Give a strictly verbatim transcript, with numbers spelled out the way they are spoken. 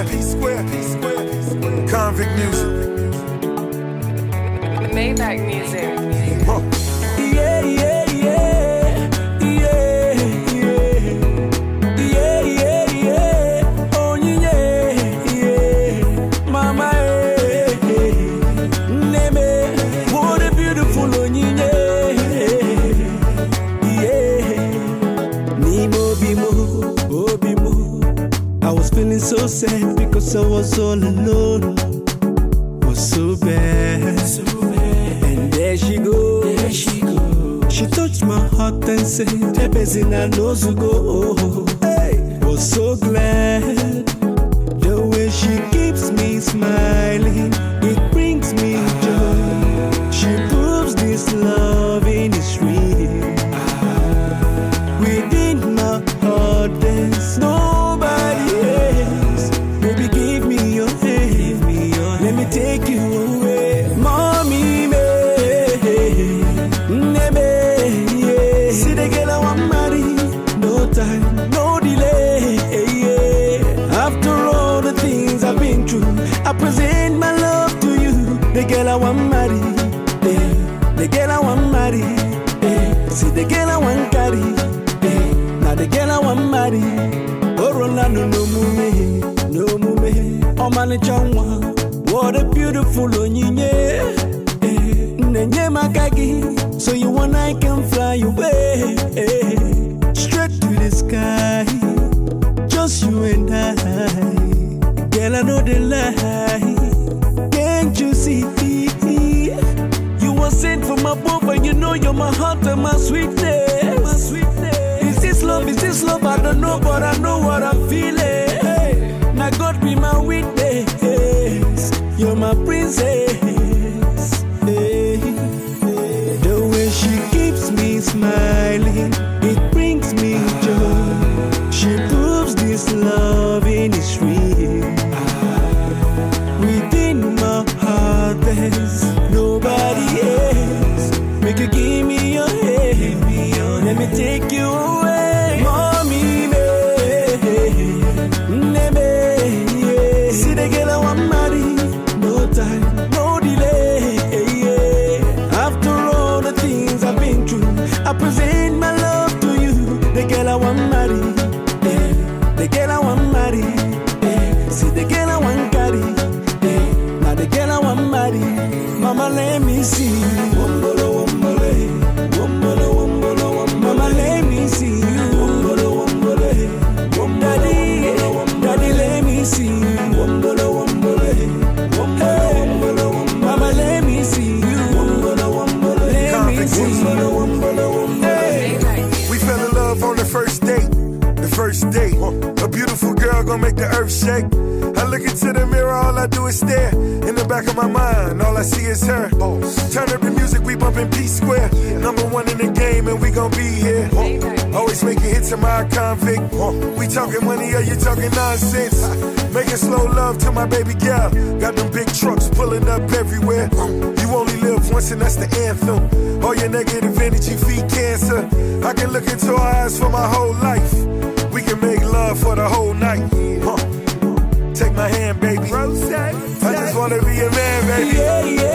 Square, P Square, P Square, Convict Music. Maybach Music. Huh. Yeah, yeah, yeah, yeah, yeah, yeah, yeah, yeah. Oh yeah, yeah, mama, eh, eh. Neme, what a beautiful onyinye, yeah. Nimo bimo, oh bimo. I was feeling so sad because I was all alone. Was so bad, so bad. And there she goes, there she goes. She touched my heart and said, "Ebezina knows to go." Hey, was so glad. The way she keeps me smiling, it brings me joy. She proves this loving is real. Within my heart, there's nobody else. Baby, give me your hand. Let me take you away, mommy, me, neme, yeah. See the girl I want marry, no time, no delay, yeah. After all the things I've been through, I present my love to you. The girl I want marry, yeah. The girl I want marry, yeah. See the girl I want carry, yeah. Now the girl I want marry. Oh, Rolando, no mume, no mume. Oh, man, changwa. What a beautiful onyinye, nenye makagi. So you and I can fly away, straight to the sky. Just you and I, girl, I know the lie. Can't you see? You were sent from above, and you know you're my heart and my sweetness. My sweetness. Is this love? Is this love? I don't know, but I know what I'm feeling. Now God be my witness. You're my princess. Hey, hey. The way she keeps me smiling, it brings me joy. She proves this loving is real. Within my heart, there's nobody else. Make you give me your hand. Let me take you away, mommy, baby. Yeah. See the girl I want marry. No time, no delay, yeah. After all the things I've been through, I present my love to you. The girl I want marry, yeah. The girl I want marry, yeah. See the girl I want carry, yeah. Now the girl I want marry. Mama, let me see. Wombolo, wombole, wombolo, wombolo, wombole. Mama, let me see you. Wombolo, wombole, wombolo, daddy, daddy, let me see you. Wombolo, wombole. Hey, mama, let me see you. Let me see you. Hey. We fell in love on the first date. The first date. A beautiful girl gonna make the earth shake. I look into the mirror, all I do is stare. In the back of my mind, all I see is her. Turn up the music, we bumpin' P Square. Number one in the game, and we gon' be here. Always making hits in my convict. We talking money, or you talking nonsense? Making slow love to my baby girl. Got them big trucks pulling up everywhere. You only live once, and that's the anthem. All your negative energy feed cancer. I can look into her eyes for my whole life. We can make love for the whole night. Huh. Take my hand, baby. I just wanna be a man, baby. Yeah, yeah.